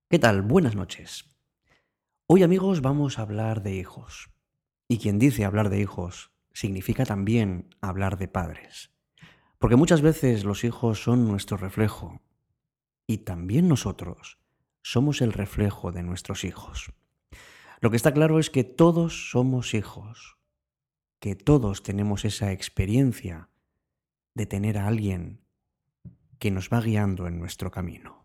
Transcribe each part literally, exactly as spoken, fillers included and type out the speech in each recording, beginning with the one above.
¿Qué tal? Buenas noches. Hoy, amigos, vamos a hablar de hijos. Y quien dice hablar de hijos significa también hablar de padres. Porque muchas veces los hijos son nuestro reflejo y también nosotros somos el reflejo de nuestros hijos. Lo que está claro es que todos somos hijos, que todos tenemos esa experiencia de tener a alguien que nos va guiando en nuestro camino.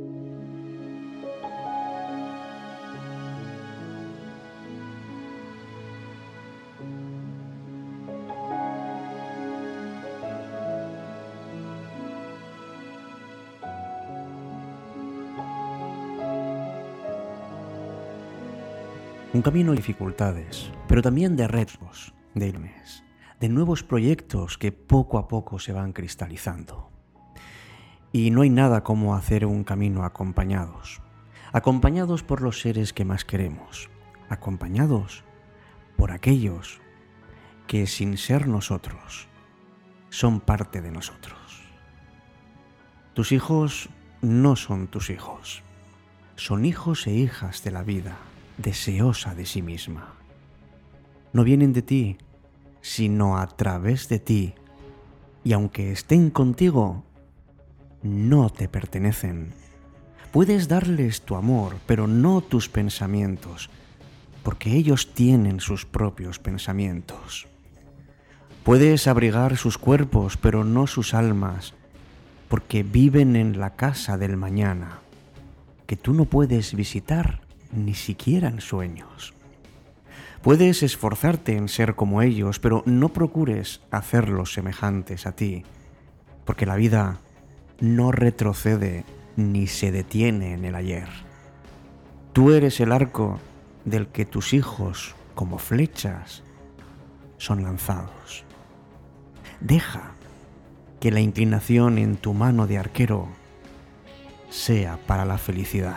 Un camino de dificultades, pero también de retos, de irmes, de nuevos proyectos que poco a poco se van cristalizando. Y no hay nada como hacer un camino acompañados, acompañados por los seres que más queremos, acompañados por aquellos que sin ser nosotros son parte de nosotros. Tus hijos no son tus hijos, son hijos e hijas de la vida, deseosa de sí misma. No vienen de ti, sino a través de ti, y aunque estén contigo, no te pertenecen. Puedes darles tu amor, pero no tus pensamientos, porque ellos tienen sus propios pensamientos. Puedes abrigar sus cuerpos, pero no sus almas, porque viven en la casa del mañana, que tú no puedes visitar ni siquiera en sueños. Puedes esforzarte en ser como ellos, pero no procures hacerlos semejantes a ti, porque la vida no retrocede ni se detiene en el ayer. Tú eres el arco del que tus hijos, como flechas, son lanzados. Deja que la inclinación en tu mano de arquero sea para la felicidad.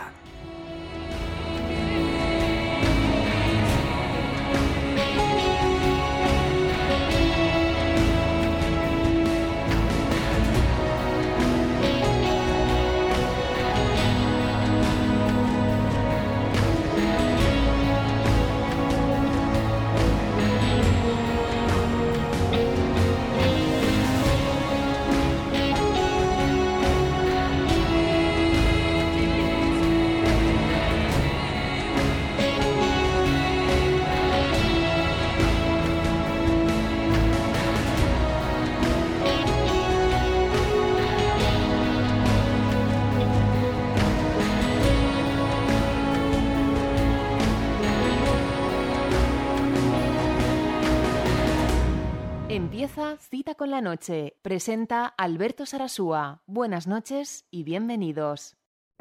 Empieza Cita con la Noche. Presenta Alberto Sarasúa. Buenas noches y bienvenidos.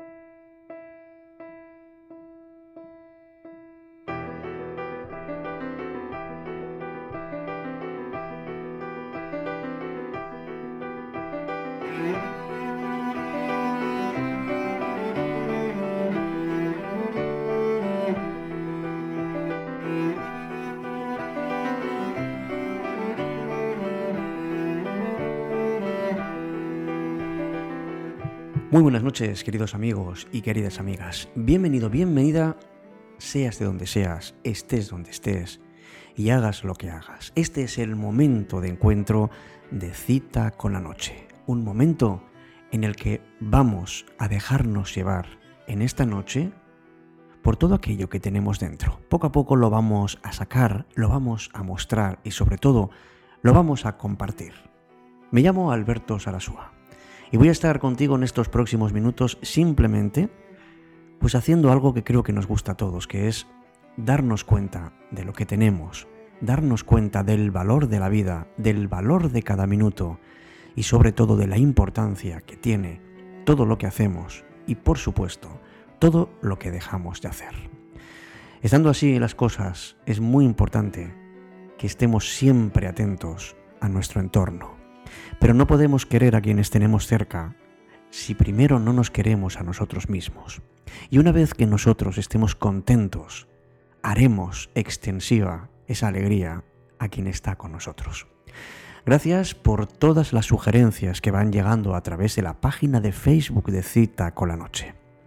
Muy buenas noches, queridos amigos y queridas amigas. Bienvenido, bienvenida, seas de donde seas, estés donde estés y hagas lo que hagas. Este es el momento de encuentro de Cita con la Noche. Un momento en el que vamos a dejarnos llevar en esta noche por todo aquello que tenemos dentro. Poco a poco lo vamos a sacar, lo vamos a mostrar y sobre todo lo vamos a compartir. Me llamo Alberto Sarasúa. Y voy a estar contigo en estos próximos minutos simplemente pues haciendo algo que creo que nos gusta a todos, que es darnos cuenta de lo que tenemos, darnos cuenta del valor de la vida, del valor de cada minuto y sobre todo de la importancia que tiene todo lo que hacemos y, por supuesto, todo lo que dejamos de hacer. Estando así las cosas, es muy importante que estemos siempre atentos a nuestro entorno. Pero no podemos querer a quienes tenemos cerca si primero no nos queremos a nosotros mismos. Y una vez que nosotros estemos contentos, haremos extensiva esa alegría a quien está con nosotros. Gracias por todas las sugerencias que van llegando a través de la página de Facebook de Cita con la Noche.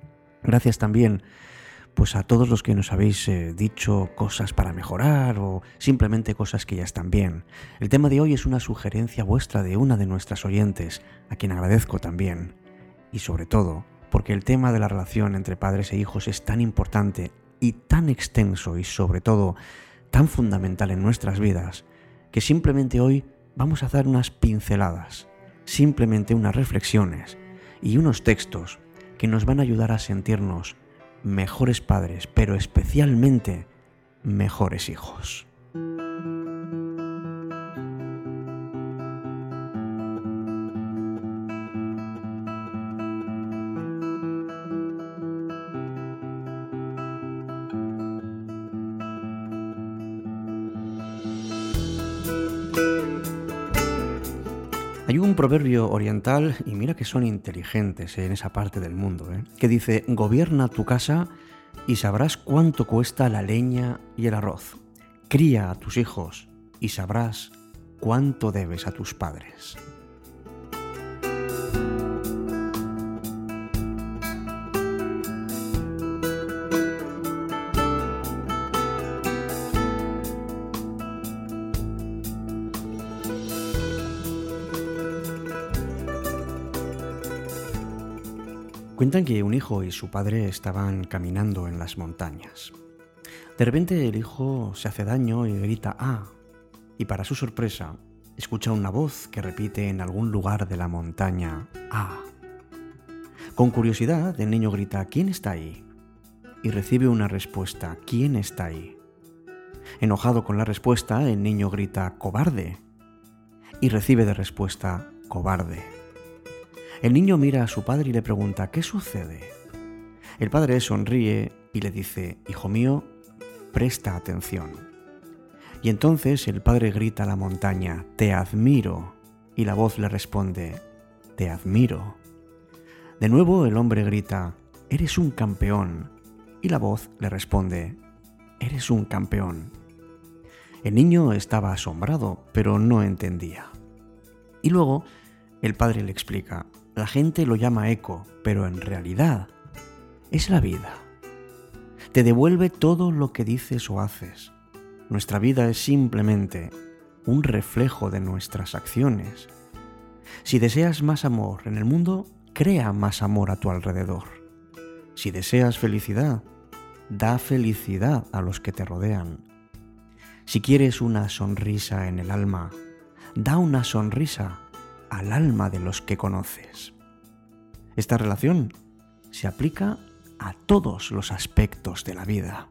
Gracias también pues a todos los que nos habéis eh, dicho cosas para mejorar o simplemente cosas que ya están bien. El tema de hoy es una sugerencia vuestra de una de nuestras oyentes, a quien agradezco también. Y sobre todo, porque el tema de la relación entre padres e hijos es tan importante y tan extenso y sobre todo tan fundamental en nuestras vidas, que simplemente hoy vamos a hacer unas pinceladas, simplemente unas reflexiones y unos textos que nos van a ayudar a sentirnos mejores padres, pero especialmente mejores hijos. Hay un proverbio oriental, y mira que son inteligentes en esa parte del mundo, ¿eh? que dice: gobierna tu casa y sabrás cuánto cuesta la leña y el arroz. Cría a tus hijos y sabrás cuánto debes a tus padres. Cuentan que un hijo y su padre estaban caminando en las montañas. De repente el hijo se hace daño y grita ¡ah! Y para su sorpresa, escucha una voz que repite en algún lugar de la montaña ¡ah! Con curiosidad, el niño grita ¿quién está ahí? Y recibe una respuesta ¿quién está ahí? Enojado con la respuesta, el niño grita ¡cobarde! Y recibe de respuesta ¡cobarde! El niño mira a su padre y le pregunta ¿qué sucede? El padre sonríe y le dice hijo mío, presta atención. Y entonces el padre grita a la montaña te admiro y la voz le responde te admiro. De nuevo el hombre grita eres un campeón y la voz le responde eres un campeón. El niño estaba asombrado, pero no entendía. Y luego el padre le explica la gente lo llama eco, pero en realidad es la vida. Te devuelve todo lo que dices o haces. Nuestra vida es simplemente un reflejo de nuestras acciones. Si deseas más amor en el mundo, crea más amor a tu alrededor. Si deseas felicidad, da felicidad a los que te rodean. Si quieres una sonrisa en el alma, da una sonrisa al alma de los que conoces. Esta relación se aplica a todos los aspectos de la vida.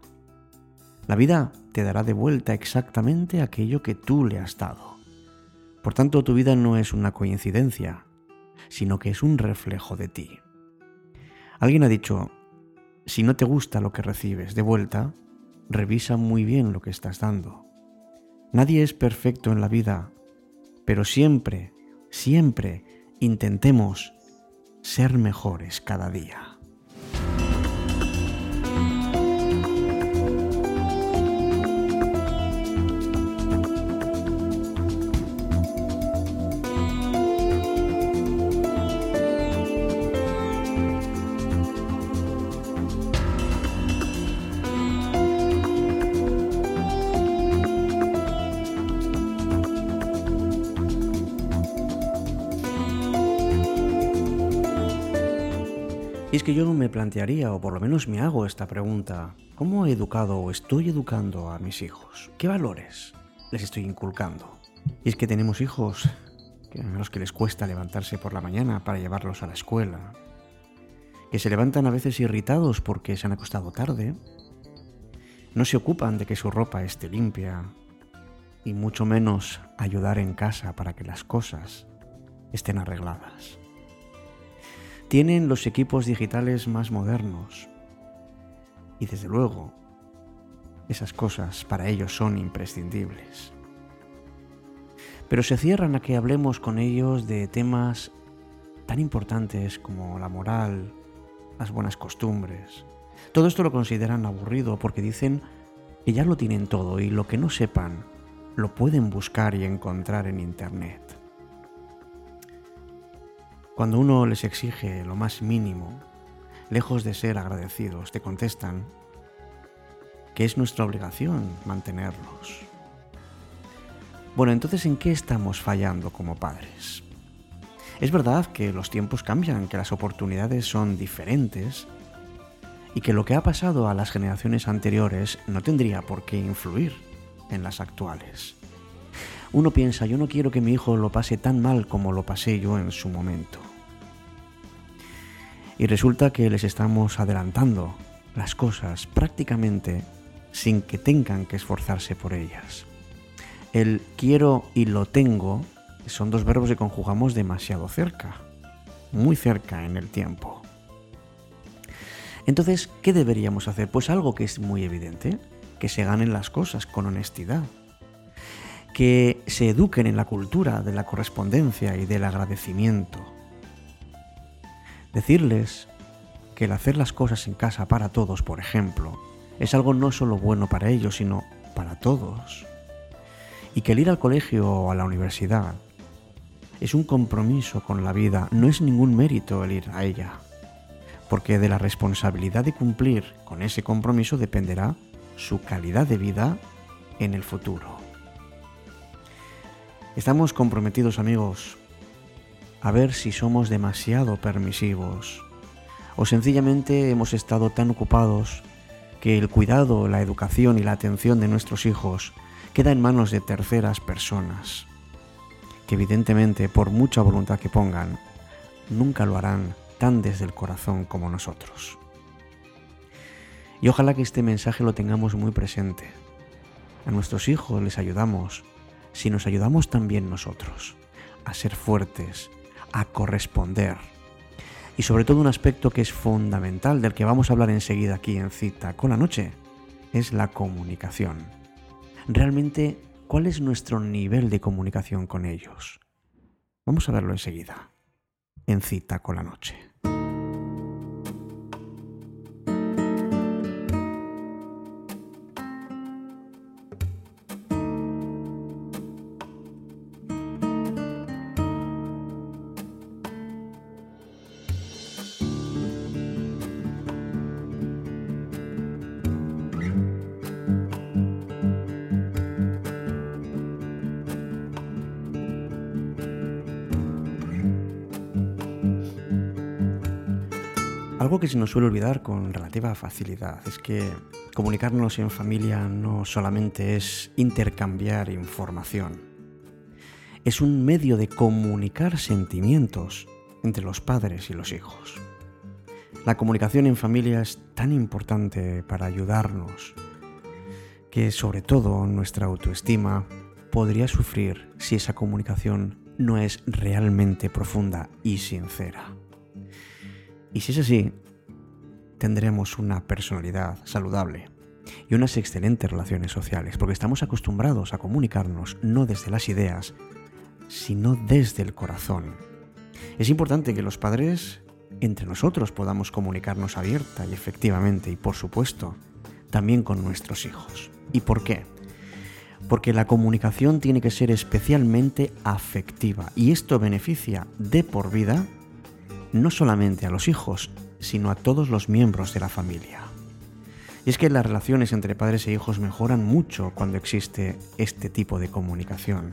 La vida te dará de vuelta exactamente aquello que tú le has dado. Por tanto, tu vida no es una coincidencia, sino que es un reflejo de ti. Alguien ha dicho, si no te gusta lo que recibes de vuelta, revisa muy bien lo que estás dando. Nadie es perfecto en la vida, pero siempre Siempre intentemos ser mejores cada día. Y es que yo me plantearía, o por lo menos me hago esta pregunta, ¿cómo he educado o estoy educando a mis hijos? ¿Qué valores les estoy inculcando? Y es que tenemos hijos a los que les cuesta levantarse por la mañana para llevarlos a la escuela, que se levantan a veces irritados porque se han acostado tarde, no se ocupan de que su ropa esté limpia, y mucho menos ayudar en casa para que las cosas estén arregladas. Tienen los equipos digitales más modernos y desde luego esas cosas para ellos son imprescindibles. Pero se cierran a que hablemos con ellos de temas tan importantes como la moral, las buenas costumbres. Todo esto lo consideran aburrido porque dicen que ya lo tienen todo y lo que no sepan lo pueden buscar y encontrar en Internet. Cuando uno les exige lo más mínimo, lejos de ser agradecidos, te contestan que es nuestra obligación mantenerlos. Bueno, entonces, ¿en qué estamos fallando como padres? Es verdad que los tiempos cambian, que las oportunidades son diferentes y que lo que ha pasado a las generaciones anteriores no tendría por qué influir en las actuales. Uno piensa, yo no quiero que mi hijo lo pase tan mal como lo pasé yo en su momento. Y resulta que les estamos adelantando las cosas prácticamente sin que tengan que esforzarse por ellas. El quiero y lo tengo son dos verbos que conjugamos demasiado cerca, muy cerca en el tiempo. Entonces, ¿qué deberíamos hacer? Pues algo que es muy evidente, que se ganen las cosas con honestidad, que se eduquen en la cultura de la correspondencia y del agradecimiento. Decirles que el hacer las cosas en casa para todos, por ejemplo, es algo no solo bueno para ellos, sino para todos. Y que el ir al colegio o a la universidad es un compromiso con la vida, no es ningún mérito el ir a ella, porque de la responsabilidad de cumplir con ese compromiso dependerá su calidad de vida en el futuro. Estamos comprometidos, amigos, a ver si somos demasiado permisivos o sencillamente hemos estado tan ocupados que el cuidado, la educación y la atención de nuestros hijos queda en manos de terceras personas, que evidentemente, por mucha voluntad que pongan, nunca lo harán tan desde el corazón como nosotros. Y ojalá que este mensaje lo tengamos muy presente. A nuestros hijos les ayudamos, si nos ayudamos también nosotros, a ser fuertes, a corresponder. Y sobre todo un aspecto que es fundamental, del que vamos a hablar enseguida aquí en Cita con la Noche, es la comunicación. Realmente, ¿cuál es nuestro nivel de comunicación con ellos? Vamos a verlo enseguida, en Cita con la Noche. Algo que se nos suele olvidar con relativa facilidad es que comunicarnos en familia no solamente es intercambiar información, es un medio de comunicar sentimientos entre los padres y los hijos. La comunicación en familia es tan importante para ayudarnos que, sobre todo, nuestra autoestima podría sufrir si esa comunicación no es realmente profunda y sincera. Y si es así, tendremos una personalidad saludable y unas excelentes relaciones sociales, porque estamos acostumbrados a comunicarnos no desde las ideas, sino desde el corazón. Es importante que los padres, entre nosotros, podamos comunicarnos abierta y efectivamente, y por supuesto, también con nuestros hijos. ¿Y por qué? Porque la comunicación tiene que ser especialmente afectiva, y esto beneficia de por vida no solamente a los hijos, sino a todos los miembros de la familia. Y es que las relaciones entre padres e hijos mejoran mucho cuando existe este tipo de comunicación.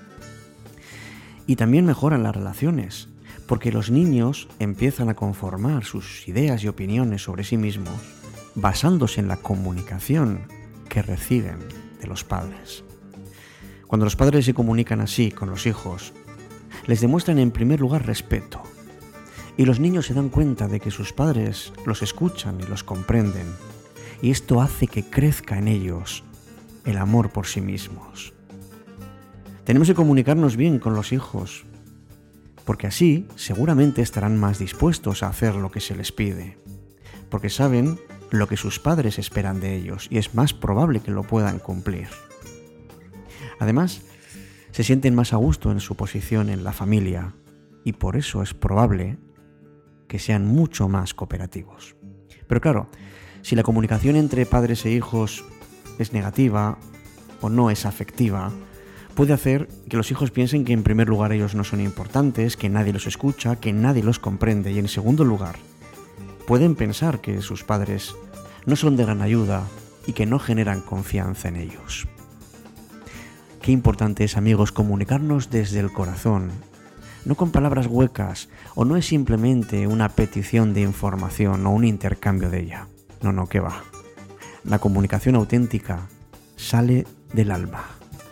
Y también mejoran las relaciones, porque los niños empiezan a conformar sus ideas y opiniones sobre sí mismos basándose en la comunicación que reciben de los padres. Cuando los padres se comunican así con los hijos, les demuestran en primer lugar respeto, y los niños se dan cuenta de que sus padres los escuchan y los comprenden, y esto hace que crezca en ellos el amor por sí mismos. Tenemos que comunicarnos bien con los hijos, porque así seguramente estarán más dispuestos a hacer lo que se les pide, porque saben lo que sus padres esperan de ellos y es más probable que lo puedan cumplir. Además, se sienten más a gusto en su posición en la familia y por eso es probable que sean mucho más cooperativos. Pero claro, si la comunicación entre padres e hijos es negativa o no es afectiva, puede hacer que los hijos piensen que en primer lugar ellos no son importantes, que nadie los escucha, que nadie los comprende y en segundo lugar, pueden pensar que sus padres no son de gran ayuda y que no generan confianza en ellos. Qué importante es, amigos, comunicarnos desde el corazón, no con palabras huecas, o no es simplemente una petición de información o un intercambio de ella. No, no, qué va. La comunicación auténtica sale del alma.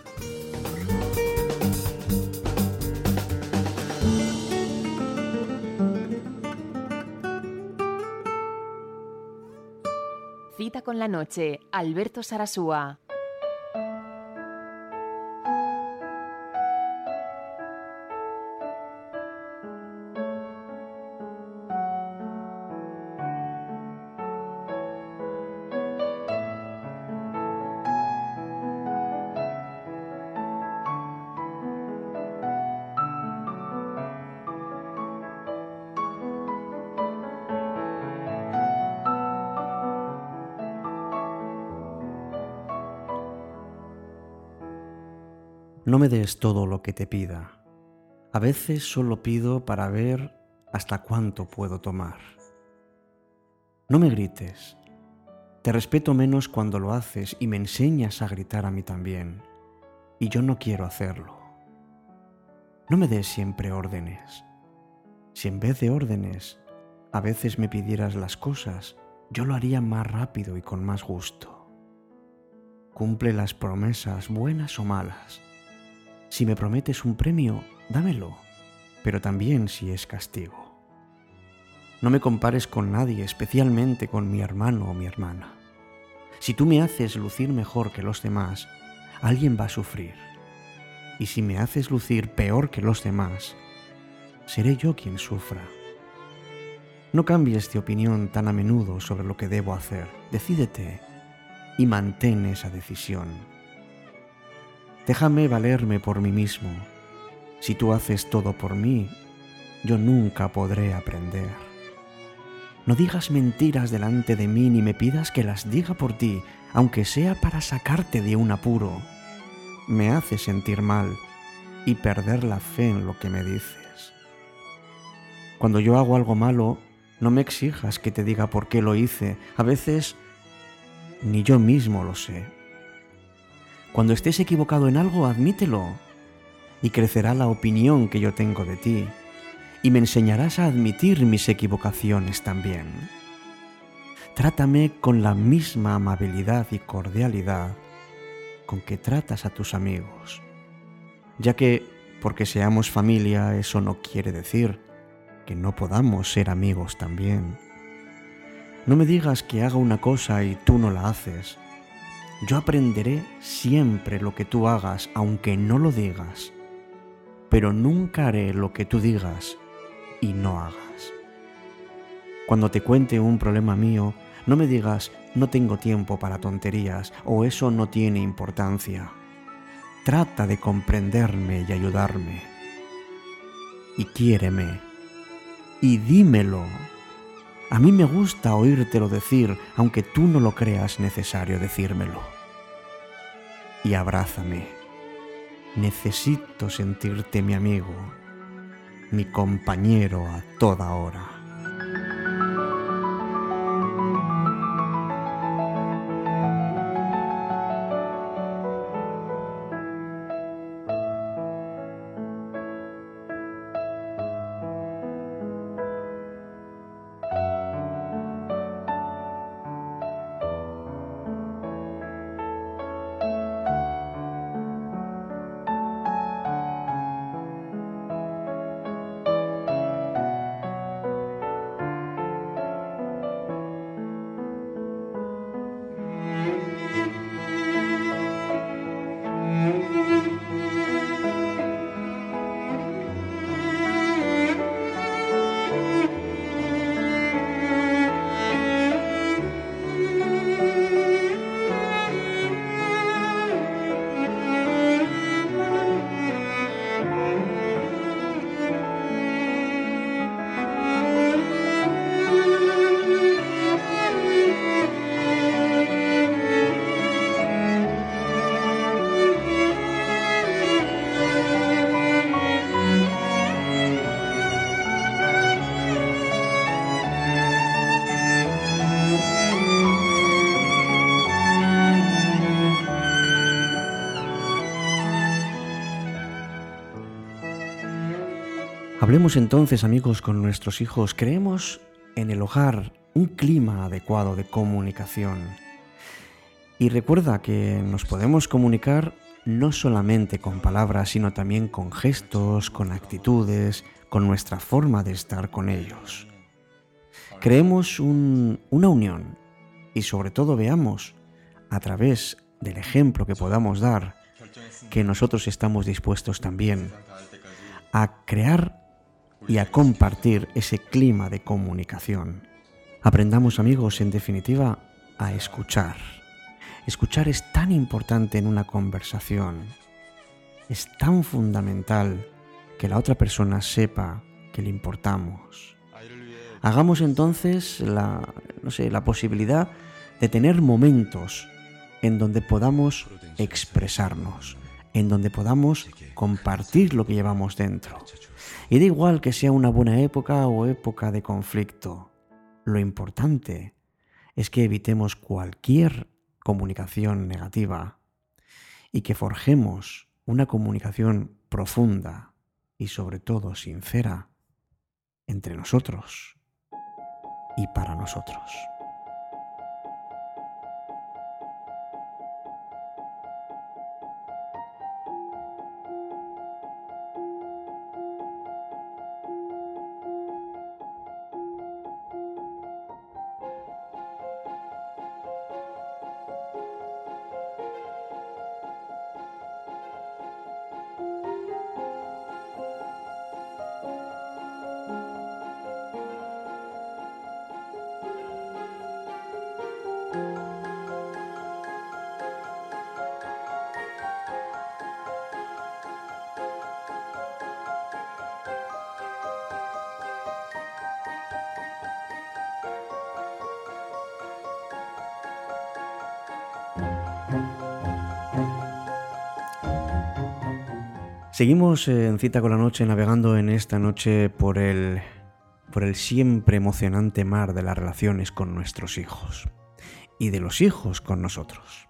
Cita con la noche, Alberto Sarasúa. No me des todo lo que te pida. A veces solo pido para ver hasta cuánto puedo tomar. No me grites. Te respeto menos cuando lo haces y me enseñas a gritar a mí también. Y yo no quiero hacerlo. No me des siempre órdenes. Si en vez de órdenes a veces me pidieras las cosas, yo lo haría más rápido y con más gusto. Cumple las promesas, buenas o malas. Si me prometes un premio, dámelo, pero también si es castigo. No me compares con nadie, especialmente con mi hermano o mi hermana. Si tú me haces lucir mejor que los demás, alguien va a sufrir. Y si me haces lucir peor que los demás, seré yo quien sufra. No cambies de opinión tan a menudo sobre lo que debo hacer. Decídete y mantén esa decisión. Déjame valerme por mí mismo. Si tú haces todo por mí, yo nunca podré aprender. No digas mentiras delante de mí ni me pidas que las diga por ti, aunque sea para sacarte de un apuro. Me hace sentir mal y perder la fe en lo que me dices. Cuando yo hago algo malo, no me exijas que te diga por qué lo hice. A veces ni yo mismo lo sé. Cuando estés equivocado en algo, admítelo, y crecerá la opinión que yo tengo de ti, y me enseñarás a admitir mis equivocaciones también. Trátame con la misma amabilidad y cordialidad con que tratas a tus amigos, ya que, porque seamos familia, eso no quiere decir que no podamos ser amigos también. No me digas que haga una cosa y tú no la haces. Yo aprenderé siempre lo que tú hagas, aunque no lo digas, pero nunca haré lo que tú digas y no hagas. Cuando te cuente un problema mío, no me digas no tengo tiempo para tonterías o eso no tiene importancia. Trata de comprenderme y ayudarme. Y quiéreme. Y dímelo. A mí me gusta oírtelo decir, aunque tú no lo creas necesario decírmelo. Y abrázame. Necesito sentirte mi amigo, mi compañero a toda hora. Hablemos entonces, amigos, con nuestros hijos. Creemos en el hogar un clima adecuado de comunicación. Y recuerda que nos podemos comunicar no solamente con palabras, sino también con gestos, con actitudes, con nuestra forma de estar con ellos. Creemos un, una unión y sobre todo veamos, a través del ejemplo que podamos dar, que nosotros estamos dispuestos también a crear y a compartir ese clima de comunicación. Aprendamos, amigos, en definitiva, a escuchar. Escuchar es tan importante en una conversación. Es tan fundamental que la otra persona sepa que le importamos. Hagamos entonces la, no sé, la posibilidad de tener momentos en donde podamos expresarnos, en donde podamos compartir lo que llevamos dentro. Y da igual que sea una buena época o época de conflicto. Lo importante es que evitemos cualquier comunicación negativa y que forjemos una comunicación profunda y sobre todo sincera entre nosotros y para nosotros. Seguimos en Cita con la Noche, navegando en esta noche por el, por el siempre emocionante mar de las relaciones con nuestros hijos y de los hijos con nosotros.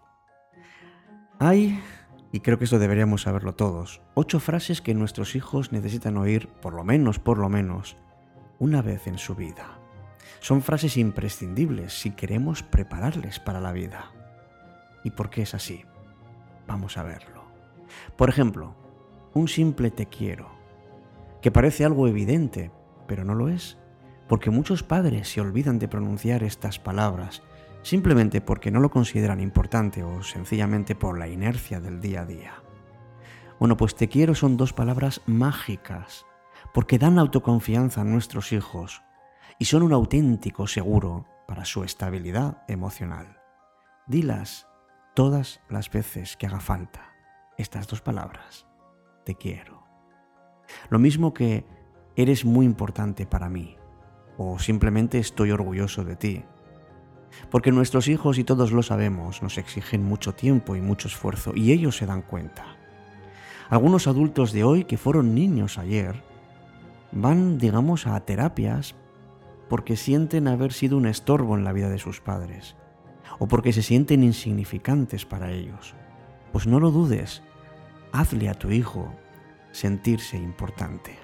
Hay, y creo que esto deberíamos saberlo todos, ocho frases que nuestros hijos necesitan oír, por lo menos, por lo menos, una vez en su vida. Son frases imprescindibles si queremos prepararles para la vida. ¿Y por qué es así? Vamos a verlo. Por ejemplo, un simple te quiero, que parece algo evidente, pero no lo es, porque muchos padres se olvidan de pronunciar estas palabras, simplemente porque no lo consideran importante o sencillamente por la inercia del día a día. Bueno, pues te quiero son dos palabras mágicas, porque dan autoconfianza a nuestros hijos y son un auténtico seguro para su estabilidad emocional. Dilas todas las veces que haga falta, estas dos palabras. Te quiero. Lo mismo que eres muy importante para mí o simplemente estoy orgulloso de ti. Porque nuestros hijos, y todos lo sabemos, nos exigen mucho tiempo y mucho esfuerzo y ellos se dan cuenta. Algunos adultos de hoy que fueron niños ayer van, digamos, a terapias porque sienten haber sido un estorbo en la vida de sus padres o porque se sienten insignificantes para ellos. Pues no lo dudes. Hazle a tu hijo sentirse importante.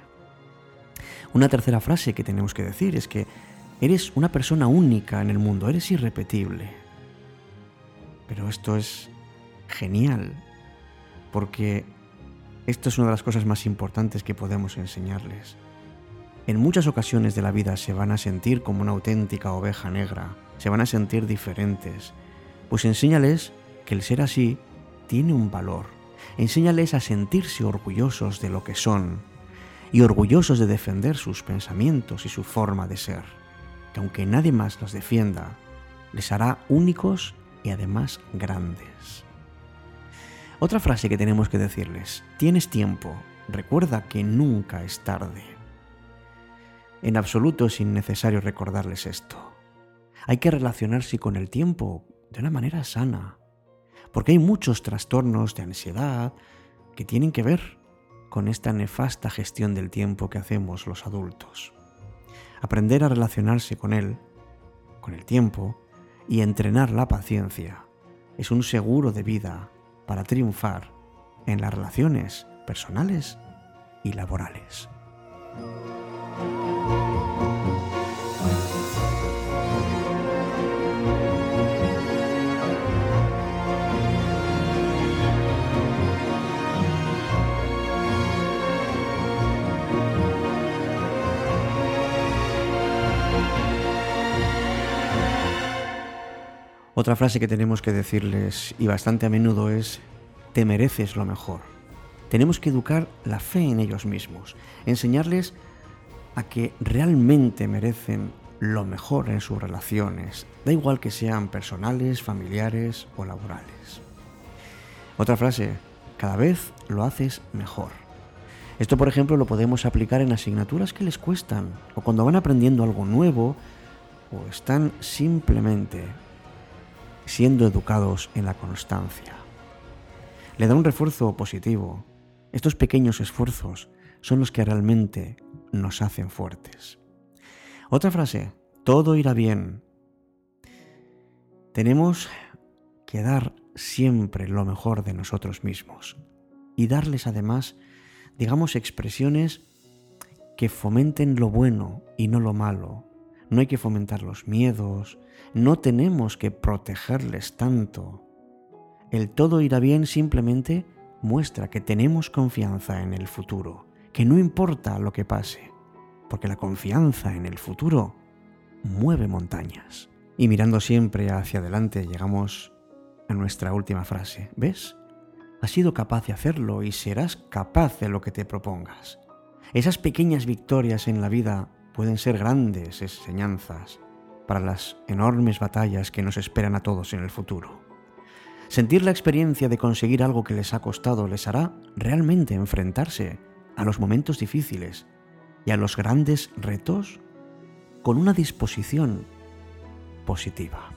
Una tercera frase que tenemos que decir es que eres una persona única en el mundo, eres irrepetible. Pero esto es genial, porque esto es una de las cosas más importantes que podemos enseñarles. En muchas ocasiones de la vida se van a sentir como una auténtica oveja negra, se van a sentir diferentes. Pues enséñales que el ser así tiene un valor. Enséñales a sentirse orgullosos de lo que son y orgullosos de defender sus pensamientos y su forma de ser, que aunque nadie más los defienda, les hará únicos y además grandes. Otra frase que tenemos que decirles: tienes tiempo, recuerda que nunca es tarde. En absoluto es innecesario recordarles esto. Hay que relacionarse con el tiempo de una manera sana, porque hay muchos trastornos de ansiedad que tienen que ver con esta nefasta gestión del tiempo que hacemos los adultos. Aprender a relacionarse con él, con el tiempo, y entrenar la paciencia es un seguro de vida para triunfar en las relaciones personales y laborales. Otra frase que tenemos que decirles, y bastante a menudo, es: te mereces lo mejor. Tenemos que educar la fe en ellos mismos, enseñarles a que realmente merecen lo mejor en sus relaciones, da igual que sean personales, familiares o laborales. Otra frase: cada vez lo haces mejor. Esto, por ejemplo, lo podemos aplicar en asignaturas que les cuestan, o cuando van aprendiendo algo nuevo, o están simplemente siendo educados en la constancia. Le da un refuerzo positivo. Estos pequeños esfuerzos son los que realmente nos hacen fuertes. Otra frase: todo irá bien. Tenemos que dar siempre lo mejor de nosotros mismos y darles además, digamos, expresiones que fomenten lo bueno y no lo malo. No hay que fomentar los miedos, no tenemos que protegerles tanto. El todo irá bien simplemente muestra que tenemos confianza en el futuro, que no importa lo que pase, porque la confianza en el futuro mueve montañas. Y mirando siempre hacia adelante llegamos a nuestra última frase. ¿Ves? Has sido capaz de hacerlo y serás capaz de lo que te propongas. Esas pequeñas victorias en la vida pueden ser grandes enseñanzas para las enormes batallas que nos esperan a todos en el futuro. Sentir la experiencia de conseguir algo que les ha costado les hará realmente enfrentarse a los momentos difíciles y a los grandes retos con una disposición positiva.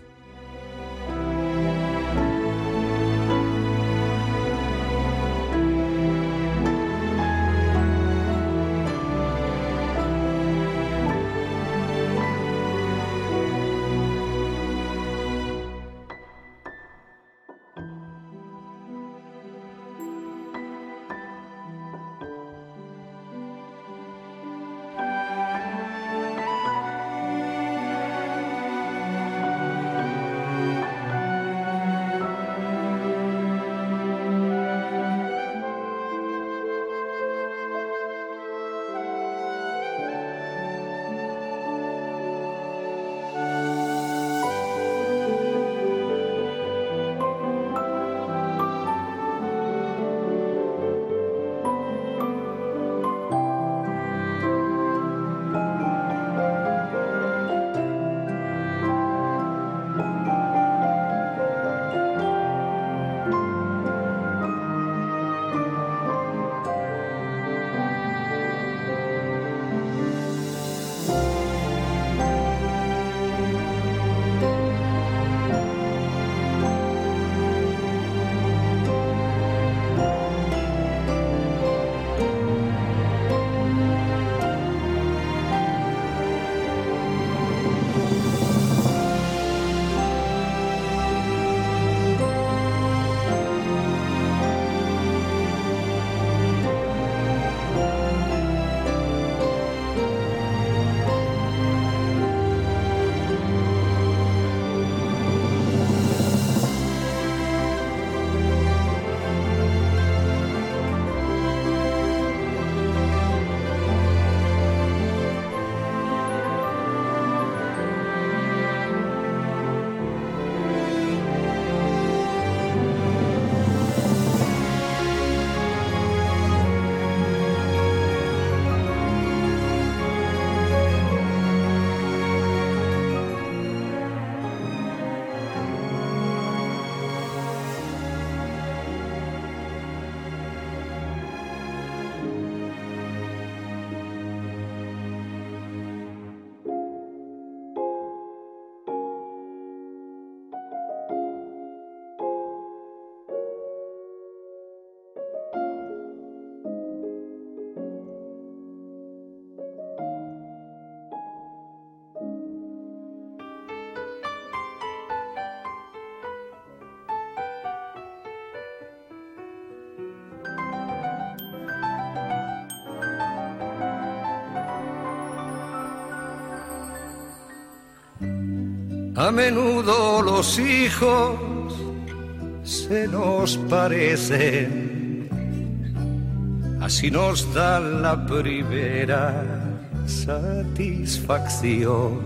A menudo los hijos se nos parecen, así nos dan la primera satisfacción.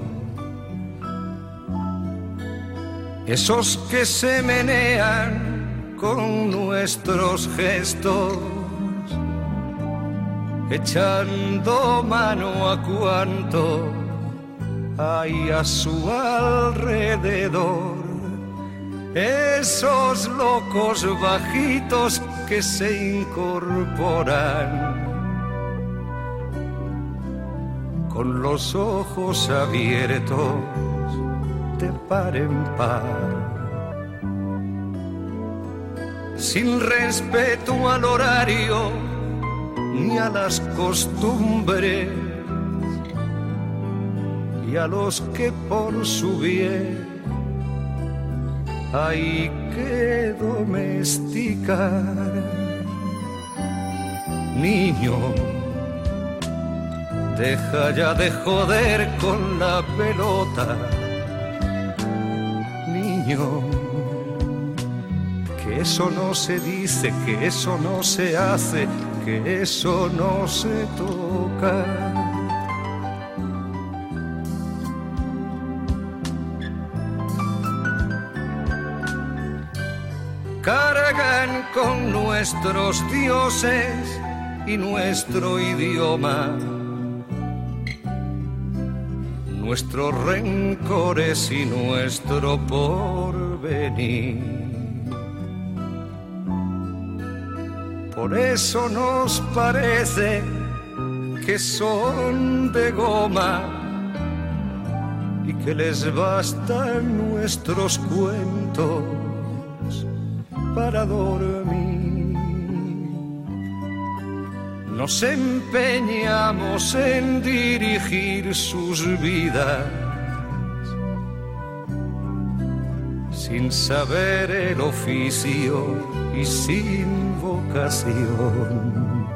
Esos que se menean con nuestros gestos, echando mano a cuanto hay a su alrededor. Esos locos bajitos que se incorporan con los ojos abiertos de par en par, sin respeto al horario ni a las costumbres, y a los que por su bien hay que domesticar. Niño, deja ya de joder con la pelota. Niño, que eso no se dice, que eso no se hace, que eso no se toca. Cargan con nuestros dioses y nuestro idioma, nuestros rencores y nuestro porvenir. Por eso nos parece que son de goma y que les bastan nuestros cuentos para dormir. Nos empeñamos en dirigir sus vidas sin saber el oficio y sin vocación.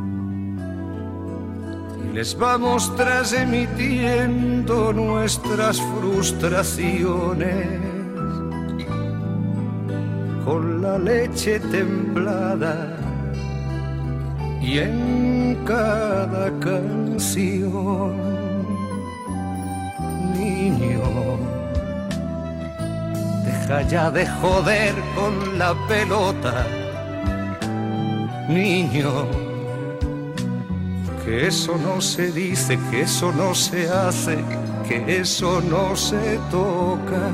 Y les vamos transmitiendo nuestras frustraciones con la leche templada y en cada canción. Niño, deja ya de joder con la pelota. Niño, que eso no se dice, que eso no se hace, que eso no se toca.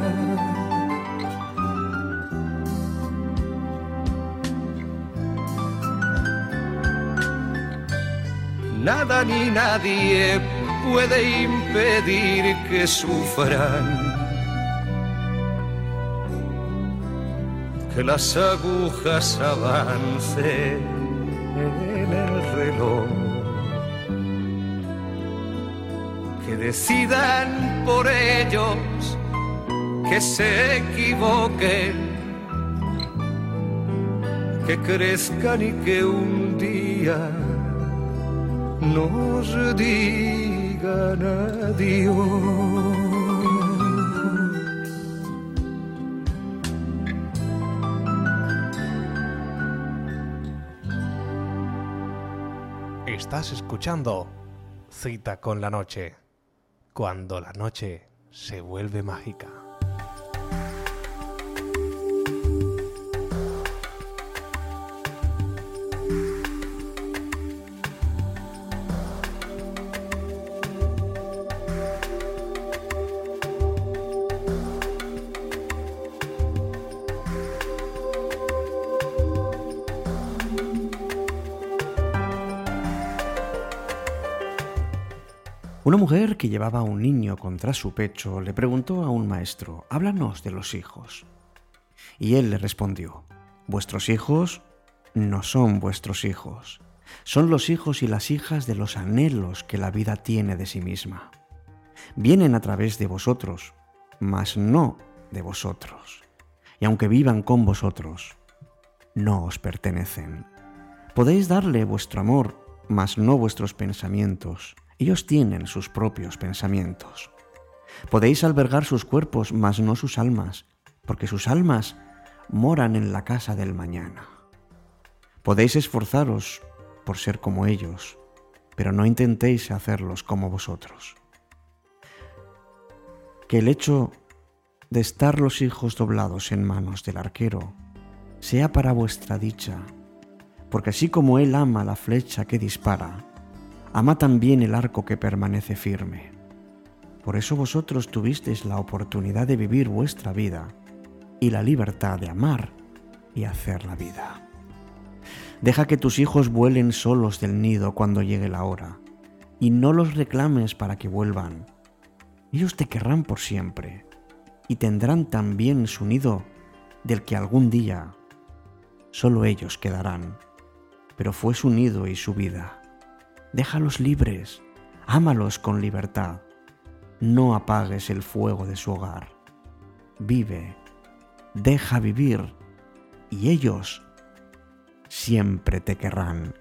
Nada ni nadie puede impedir que sufran, que las agujas avancen en el reloj, que decidan por ellos, que se equivoquen, que crezcan y que un día nos digan adiós. Estás escuchando Cita con la Noche, cuando la noche se vuelve mágica. Una mujer que llevaba a un niño contra su pecho le preguntó a un maestro: «Háblanos de los hijos». Y él le respondió: «Vuestros hijos no son vuestros hijos, son los hijos y las hijas de los anhelos que la vida tiene de sí misma. Vienen a través de vosotros, mas no de vosotros. Y aunque vivan con vosotros, no os pertenecen. Podéis darle vuestro amor, mas no vuestros pensamientos. Ellos tienen sus propios pensamientos. Podéis albergar sus cuerpos, mas no sus almas, porque sus almas moran en la casa del mañana. Podéis esforzaros por ser como ellos, pero no intentéis hacerlos como vosotros. Que el hecho de estar los hijos doblados en manos del arquero sea para vuestra dicha, porque así como él ama la flecha que dispara, ama también el arco que permanece firme. Por eso vosotros tuvisteis la oportunidad de vivir vuestra vida y la libertad de amar y hacer la vida. Deja que tus hijos vuelen solos del nido cuando llegue la hora, y no los reclames para que vuelvan. Ellos te querrán por siempre, y tendrán también su nido del que algún día solo ellos quedarán. Pero fue su nido y su vida. Déjalos libres, ámalos con libertad. No apagues el fuego de su hogar. Vive, deja vivir, y ellos siempre te querrán.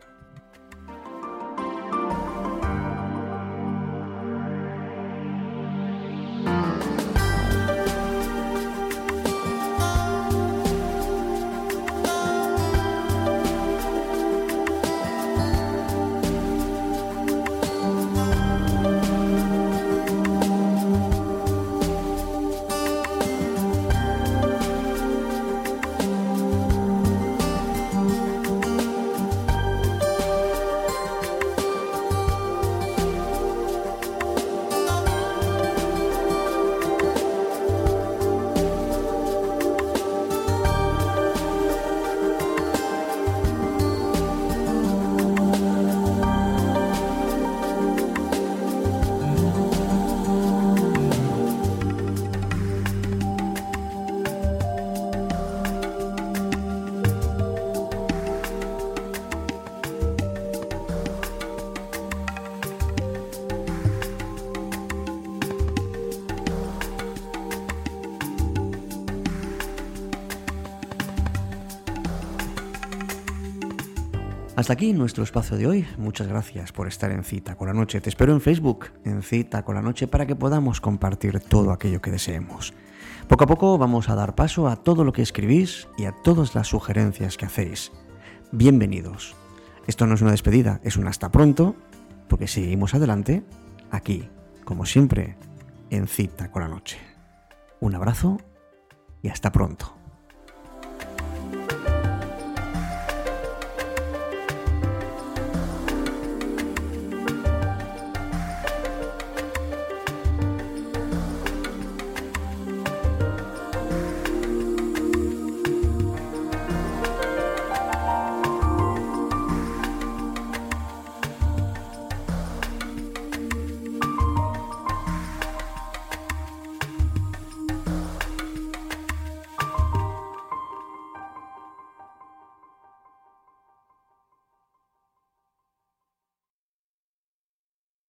Hasta aquí nuestro espacio de hoy. Muchas gracias por estar en Cita con la Noche. Te espero en Facebook, en Cita con la Noche, para que podamos compartir todo aquello que deseemos. Poco a poco vamos a dar paso a todo lo que escribís y a todas las sugerencias que hacéis. Bienvenidos. Esto no es una despedida, es un hasta pronto, porque seguimos adelante, aquí, como siempre, en Cita con la Noche. Un abrazo y hasta pronto.